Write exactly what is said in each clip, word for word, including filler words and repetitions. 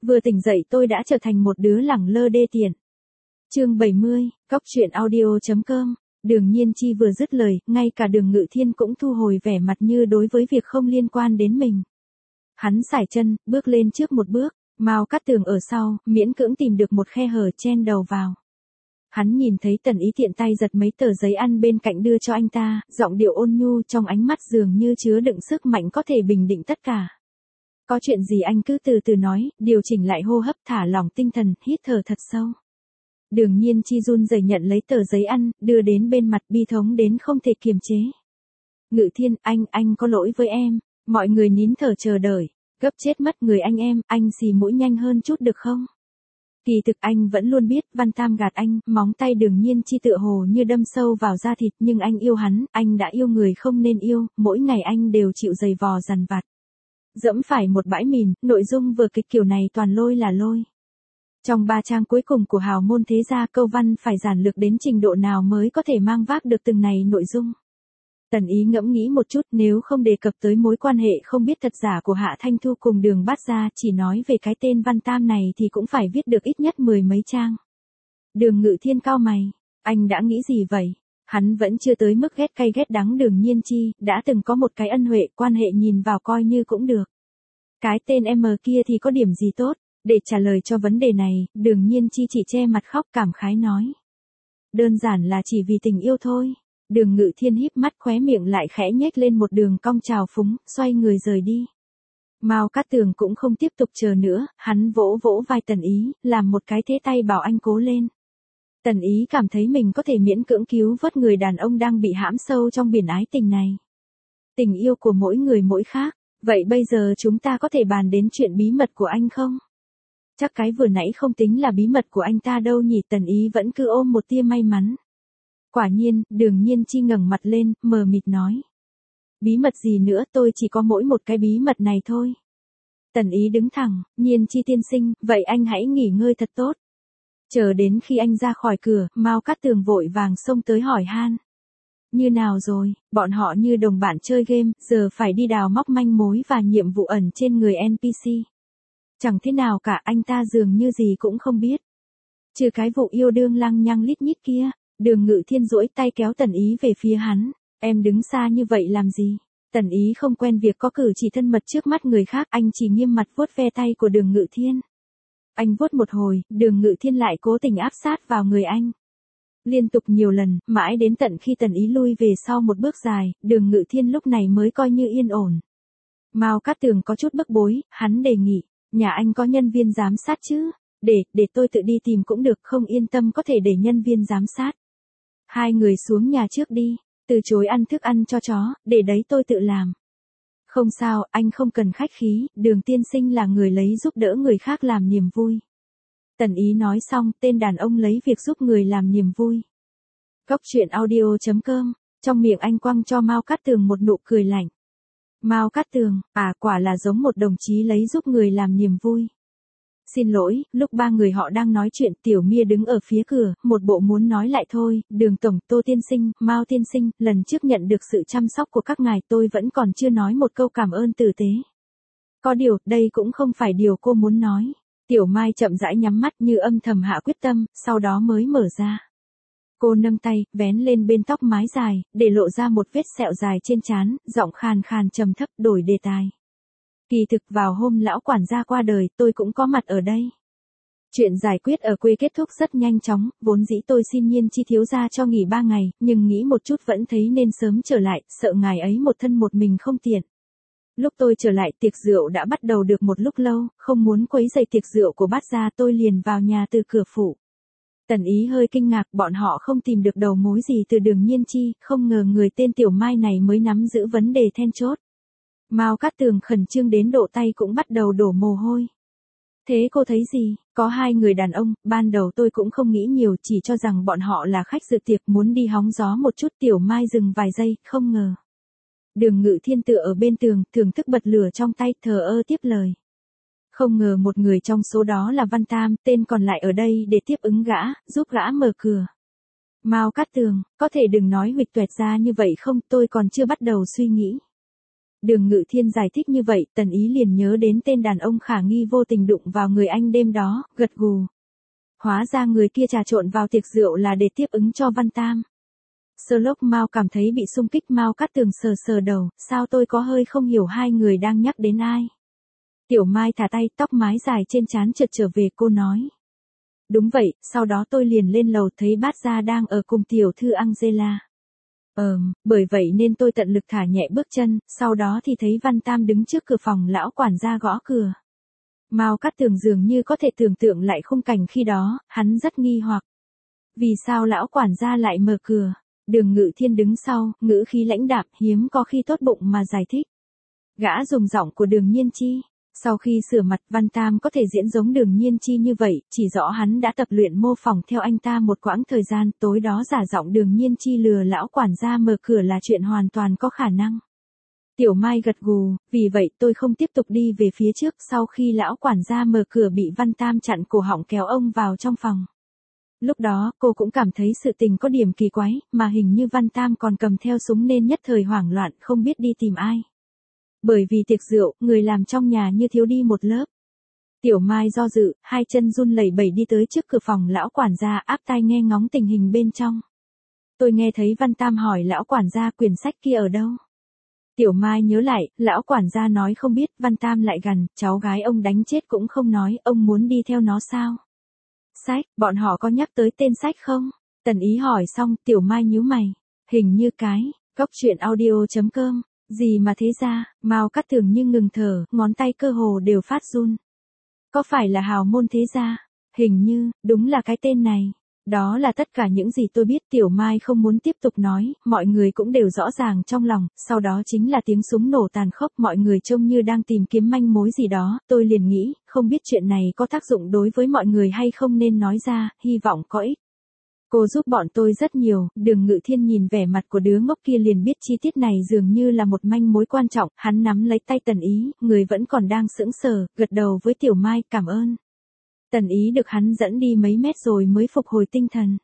Vừa tỉnh dậy tôi đã trở thành một đứa lẳng lơ đê tiện. Chương bảy mươi, cóc truyện audio chấm com. Đường Nhiên Chi vừa dứt lời, ngay cả Đường Ngự Thiên cũng thu hồi vẻ mặt như đối với việc không liên quan đến mình. Hắn sải chân, bước lên trước một bước, Mao Cát Tường ở sau, miễn cưỡng tìm được một khe hở chen đầu vào. Hắn nhìn thấy Tần Ý tiện tay giật mấy tờ giấy ăn bên cạnh đưa cho anh ta, giọng điệu ôn nhu trong ánh mắt dường như chứa đựng sức mạnh có thể bình định tất cả. Có chuyện gì anh cứ từ từ nói, điều chỉnh lại hô hấp, thả lỏng tinh thần, hít thở thật sâu. Đường Nhiên Chi run rẩy nhận lấy tờ giấy ăn, đưa đến bên mặt, bi thống đến không thể kiềm chế. Ngự Thiên, anh, anh có lỗi với em. Mọi người nín thở chờ đợi. Gấp chết mất người anh em, anh xì mũi nhanh hơn chút được không? Kỳ thực anh vẫn luôn biết, Văn Tam gạt anh, móng tay Đường Nhiên Chi tựa hồ như đâm sâu vào da thịt, nhưng anh yêu hắn, anh đã yêu người không nên yêu, mỗi ngày anh đều chịu giày vò dằn vặt. Dẫm phải một bãi mìn, nội dung vở kịch kiểu này toàn lôi là lôi. Trong ba trang cuối cùng của hào môn thế gia, câu văn phải giản lược đến trình độ nào mới có thể mang vác được từng này nội dung. Tần Ý ngẫm nghĩ một chút, nếu không đề cập tới mối quan hệ không biết thật giả của Hạ Thanh Thu cùng Đường Bát Gia, chỉ nói về cái tên Văn Tam này thì cũng phải viết được ít nhất mười mấy trang. Đường Ngự Thiên cau mày, anh đã nghĩ gì vậy? Hắn vẫn chưa tới mức ghét cay ghét đắng Đường Nhiên Chi, đã từng có một cái ân huệ, quan hệ nhìn vào coi như cũng được. Cái tên em kia thì có điểm gì tốt? Để trả lời cho vấn đề này, Đường Nhiên Chi chỉ che mặt khóc cảm khái nói. Đơn giản là chỉ vì tình yêu thôi. Đường Ngự Thiên híp mắt, khóe miệng lại khẽ nhếch lên một đường cong trào phúng, xoay người rời đi. Mao Cát Tường cũng không tiếp tục chờ nữa, hắn vỗ vỗ vai Tần Ý, làm một cái thế tay bảo anh cố lên. Tần Ý cảm thấy mình có thể miễn cưỡng cứu vớt người đàn ông đang bị hãm sâu trong biển ái tình này. Tình yêu của mỗi người mỗi khác, vậy bây giờ chúng ta có thể bàn đến chuyện bí mật của anh không? Chắc cái vừa nãy không tính là bí mật của anh ta đâu nhỉ. Tần Ý vẫn cứ ôm một tia may mắn. Quả nhiên, Đường Nhiên Chi ngẩng mặt lên, mờ mịt nói. Bí mật gì nữa, tôi chỉ có mỗi một cái bí mật này thôi. Tần Ý đứng thẳng, Nhiên Chi tiên sinh, vậy anh hãy nghỉ ngơi thật tốt. Chờ đến khi anh ra khỏi cửa, Mao Cát Tường vội vàng xông tới hỏi han. Như nào rồi, bọn họ như đồng bạn chơi game, giờ phải đi đào móc manh mối và nhiệm vụ ẩn trên người en pê xê. Chẳng thế nào cả, anh ta dường như gì cũng không biết. Trừ cái vụ yêu đương lăng nhăng lít nhít kia. Đường Ngự Thiên duỗi tay kéo Tần Ý về phía hắn. Em đứng xa như vậy làm gì? Tần Ý không quen việc có cử chỉ thân mật trước mắt người khác, anh chỉ nghiêm mặt vuốt ve tay của Đường Ngự Thiên. Anh vuốt một hồi, Đường Ngự Thiên lại cố tình áp sát vào người anh. Liên tục nhiều lần, mãi đến tận khi Tần Ý lui về sau một bước dài, Đường Ngự Thiên lúc này mới coi như yên ổn. Mao Cát Tường có chút bức bối, hắn đề nghị, nhà anh có nhân viên giám sát chứ? Để, để tôi tự đi tìm cũng được, không yên tâm có thể để nhân viên giám sát. Hai người xuống nhà trước đi, từ chối ăn thức ăn cho chó, để đấy tôi tự làm. Không sao, anh không cần khách khí, Đường tiên sinh là người lấy giúp đỡ người khác làm niềm vui. Tần Ý nói xong, tên đàn ông lấy việc giúp người làm niềm vui. Cóc truyện audio chấm com, trong miệng anh quăng cho Mao Cát Tường một nụ cười lạnh. Mao Cát Tường, à quả là giống một đồng chí lấy giúp người làm niềm vui. Xin lỗi, lúc ba người họ đang nói chuyện, Tiểu Mia đứng ở phía cửa, một bộ muốn nói lại thôi. Đường tổng, Tô tiên sinh, Mao tiên sinh, lần trước nhận được sự chăm sóc của các ngài, tôi vẫn còn chưa nói một câu cảm ơn tử tế. Có điều, đây cũng không phải điều cô muốn nói. Tiểu Mai chậm rãi nhắm mắt như âm thầm hạ quyết tâm, sau đó mới mở ra. Cô nâng tay, vén lên bên tóc mái dài, để lộ ra một vết sẹo dài trên trán, giọng khàn khàn trầm thấp, đổi đề tài. Kỳ thực vào hôm lão quản gia qua đời, tôi cũng có mặt ở đây. Chuyện giải quyết ở quê kết thúc rất nhanh chóng, vốn dĩ tôi xin Nhiên Chi thiếu gia cho nghỉ ba ngày, nhưng nghĩ một chút vẫn thấy nên sớm trở lại, sợ ngài ấy một thân một mình không tiện. Lúc tôi trở lại, tiệc rượu đã bắt đầu được một lúc lâu, không muốn quấy rầy tiệc rượu của Bát gia, tôi liền vào nhà từ cửa phụ. Tần Ý hơi kinh ngạc, bọn họ không tìm được đầu mối gì từ Đường Nhiên Chi, không ngờ người tên Tiểu Mai này mới nắm giữ vấn đề then chốt. Mao Cát Tường khẩn trương đến độ tay cũng bắt đầu đổ mồ hôi. Thế cô thấy gì? Có hai người đàn ông, ban đầu tôi cũng không nghĩ nhiều, chỉ cho rằng bọn họ là khách dự tiệc muốn đi hóng gió một chút. Tiểu Mai dừng vài giây, không ngờ. Đường Ngự Thiên tựa ở bên tường, thưởng thức bật lửa trong tay, thờ ơ tiếp lời. Không ngờ một người trong số đó là Văn Tam, tên còn lại ở đây để tiếp ứng gã, giúp gã mở cửa. Mao Cát Tường, có thể đừng nói huỵch toẹt ra như vậy không, tôi còn chưa bắt đầu suy nghĩ. Đường Ngự Thiên giải thích như vậy, Tần Ý liền nhớ đến tên đàn ông khả nghi vô tình đụng vào người anh đêm đó, gật gù. Hóa ra người kia trà trộn vào tiệc rượu là để tiếp ứng cho Văn Tam. Sherlock Mao cảm thấy bị xung kích, Mao Cát Tường sờ sờ đầu, sao tôi có hơi không hiểu hai người đang nhắc đến ai. Tiểu Mai thả tay, tóc mái dài trên trán trượt trở về, cô nói. Đúng vậy, sau đó tôi liền lên lầu thấy Bát Gia đang ở cùng tiểu thư Angela. Ờm, bởi vậy nên tôi tận lực thả nhẹ bước chân, sau đó thì thấy Văn Tam đứng trước cửa phòng lão quản gia gõ cửa. Mao Cát Tường dường như có thể tưởng tượng lại khung cảnh khi đó, hắn rất nghi hoặc. Vì sao lão quản gia lại mở cửa? Đường Ngự Thiên đứng sau, ngữ khí lãnh đạm, hiếm có khi tốt bụng mà giải thích. Gã dùng giọng của Đường Nhiên Chi. Sau khi sửa mặt, Văn Tam có thể diễn giống Đường Nhiên Chi như vậy, chỉ rõ hắn đã tập luyện mô phỏng theo anh ta một quãng thời gian, tối đó giả giọng Đường Nhiên Chi lừa lão quản gia mở cửa là chuyện hoàn toàn có khả năng. Tiểu Mai gật gù, vì vậy tôi không tiếp tục đi về phía trước, sau khi lão quản gia mở cửa bị Văn Tam chặn cổ họng kéo ông vào trong phòng. Lúc đó, cô cũng cảm thấy sự tình có điểm kỳ quái, mà hình như Văn Tam còn cầm theo súng nên nhất thời hoảng loạn, không biết đi tìm ai. Bởi vì tiệc rượu, người làm trong nhà như thiếu đi một lớp. Tiểu Mai do dự, hai chân run lẩy bẩy đi tới trước cửa phòng lão quản gia, áp tai nghe ngóng tình hình bên trong. Tôi nghe thấy Văn Tam hỏi lão quản gia quyển sách kia ở đâu. Tiểu Mai nhớ lại, lão quản gia nói không biết, Văn Tam lại gằn, cháu gái ông đánh chết cũng không nói, ông muốn đi theo nó sao? Sách, bọn họ có nhắc tới tên sách không? Tần Ý hỏi xong, Tiểu Mai nhíu mày. Hình như cái, góc truyện audio chấm com. Gì mà thế ra, Mao Cát Tường như ngừng thở, ngón tay cơ hồ đều phát run. Có phải là hào môn thế gia? Hình như, đúng là cái tên này. Đó là tất cả những gì tôi biết. Tiểu Mai không muốn tiếp tục nói, mọi người cũng đều rõ ràng trong lòng, sau đó chính là tiếng súng nổ tàn khốc, mọi người trông như đang tìm kiếm manh mối gì đó, tôi liền nghĩ, không biết chuyện này có tác dụng đối với mọi người hay không nên nói ra, hy vọng có ích. Cô giúp bọn tôi rất nhiều, Đường Ngự Thiên nhìn vẻ mặt của đứa ngốc kia liền biết chi tiết này dường như là một manh mối quan trọng, hắn nắm lấy tay Tần Ý, người vẫn còn đang sững sờ, gật đầu với Tiểu Mai, cảm ơn. Tần Ý được hắn dẫn đi mấy mét rồi mới phục hồi tinh thần.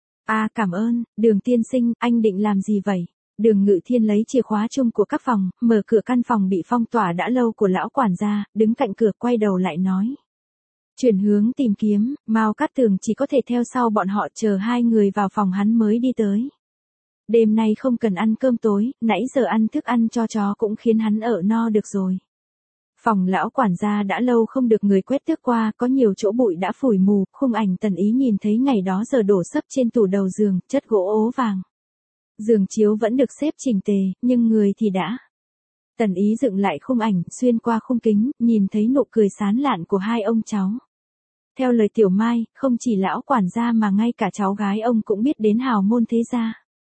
À cảm ơn, Đường tiên sinh, anh định làm gì vậy? Đường Ngự Thiên lấy chìa khóa chung của các phòng, mở cửa căn phòng bị phong tỏa đã lâu của lão quản gia, đứng cạnh cửa quay đầu lại nói. Chuyển hướng tìm kiếm, Mao Cát Tường chỉ có thể theo sau bọn họ chờ hai người vào phòng hắn mới đi tới. Đêm nay không cần ăn cơm tối, nãy giờ ăn thức ăn cho chó cũng khiến hắn ở no được rồi. Phòng lão quản gia đã lâu không được người quét tước qua, có nhiều chỗ bụi đã phủi mù, khung ảnh Tần Ý nhìn thấy ngày đó giờ đổ sấp trên tủ đầu giường, chất gỗ ố vàng. Giường chiếu vẫn được xếp chỉnh tề, nhưng người thì đã. Tần Ý dựng lại khung ảnh, xuyên qua khung kính, nhìn thấy nụ cười sán lạn của hai ông cháu. Theo lời Tiểu Mai, không chỉ lão quản gia mà ngay cả cháu gái ông cũng biết đến hào môn thế gia.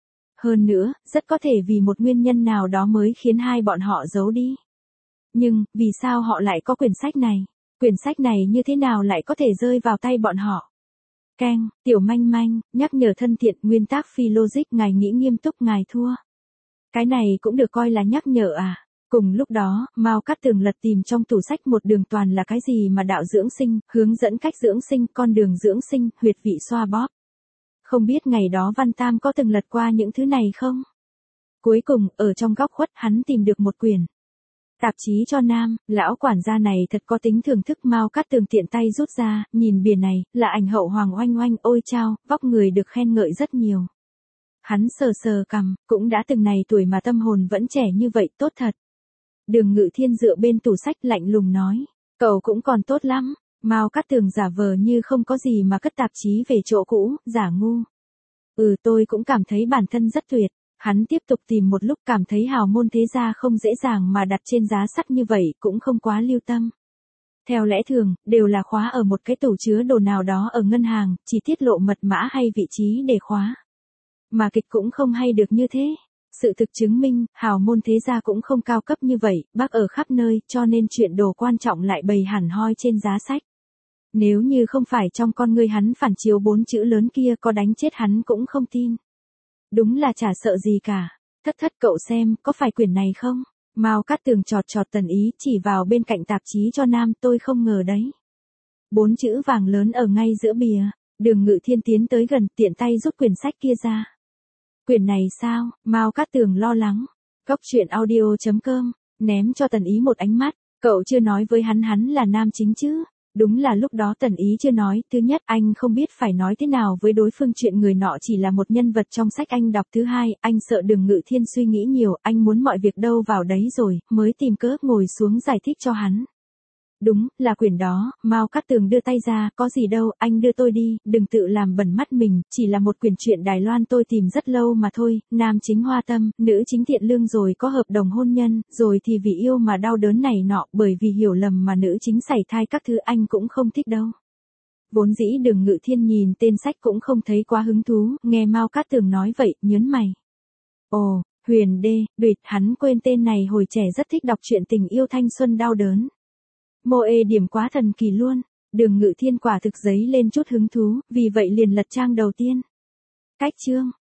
Hơn nữa, rất có thể vì một nguyên nhân nào đó mới khiến hai bọn họ giấu đi. Nhưng, vì sao họ lại có quyển sách này? Quyển sách này như thế nào lại có thể rơi vào tay bọn họ? Keng, Tiểu Manh Manh, nhắc nhở thân thiện, nguyên tắc phi logic, ngài nghĩ nghiêm túc ngài thua. Cái này cũng được coi là nhắc nhở à? Cùng lúc đó, Mao Cát Tường lật tìm trong tủ sách một đường toàn là cái gì mà đạo dưỡng sinh, hướng dẫn cách dưỡng sinh, con đường dưỡng sinh, huyệt vị xoa bóp. Không biết ngày đó Văn Tam có từng lật qua những thứ này không? Cuối cùng, ở trong góc khuất hắn tìm được một quyển. Tạp chí cho nam, lão quản gia này thật có tính thưởng thức. Mao Cát Tường tiện tay rút ra, nhìn bìa này, là ảnh hậu Hoàng Oanh Oanh, ôi chao, vóc người được khen ngợi rất nhiều. Hắn sờ sờ cằm, cũng đã từng này tuổi mà tâm hồn vẫn trẻ như vậy, tốt thật. Đường Ngự Thiên dựa bên tủ sách lạnh lùng nói, cậu cũng còn tốt lắm. Mao Cát Tường giả vờ như không có gì mà cất tạp chí về chỗ cũ, giả ngu. Ừ, tôi cũng cảm thấy bản thân rất tuyệt. Hắn tiếp tục tìm một lúc, cảm thấy hào môn thế gia không dễ dàng mà đặt trên giá sắt như vậy, cũng không quá lưu tâm. Theo lẽ thường, đều là khóa ở một cái tủ chứa đồ nào đó ở ngân hàng, chỉ tiết lộ mật mã hay vị trí để khóa. Mà kịch cũng không hay được như thế. Sự thực chứng minh, hào môn thế gia cũng không cao cấp như vậy, bác ở khắp nơi, cho nên chuyện đồ quan trọng lại bày hẳn hoi trên giá sách. Nếu như không phải trong con ngươi hắn phản chiếu bốn chữ lớn kia, có đánh chết hắn cũng không tin. Đúng là chả sợ gì cả. Thất thất cậu xem, có phải quyển này không? Mao Cát Tường chọt chọt Tần Ý, chỉ vào bên cạnh tạp chí cho nam, tôi không ngờ đấy. Bốn chữ vàng lớn ở ngay giữa bìa. Đường Ngự Thiên tiến tới gần, tiện tay rút quyển sách kia ra. Quyển này sao? Mao Cát Tường lo lắng. Góc truyện audio chấm com ném cho Tần Ý một ánh mắt, cậu chưa nói với hắn hắn là nam chính chứ? Đúng là lúc đó Tần Ý chưa nói, thứ nhất anh không biết phải nói thế nào với đối phương, chuyện người nọ chỉ là một nhân vật trong sách anh đọc, thứ hai, anh sợ Đường Ngự Thiên suy nghĩ nhiều, anh muốn mọi việc đâu vào đấy rồi, mới tìm cớ ngồi xuống giải thích cho hắn. Đúng, là quyển đó, Mao Cát Tường đưa tay ra, có gì đâu, anh đưa tôi đi, đừng tự làm bẩn mắt mình, chỉ là một quyển truyện Đài Loan tôi tìm rất lâu mà thôi, nam chính hoa tâm, nữ chính thiện lương rồi có hợp đồng hôn nhân, rồi thì vì yêu mà đau đớn này nọ, bởi vì hiểu lầm mà nữ chính sảy thai các thứ anh cũng không thích đâu. Vốn dĩ Đường Ngự Thiên nhìn tên sách cũng không thấy quá hứng thú, nghe Mao Cát Tường nói vậy, nhớn mày. Ồ, Huyền Đê, bịt, hắn quên tên này hồi trẻ rất thích đọc truyện tình yêu thanh xuân đau đớn. Mô ê điểm quá thần kỳ luôn, Đường Ngự Thiên quả thực giấy lên chút hứng thú, vì vậy liền lật trang đầu tiên. Cách chương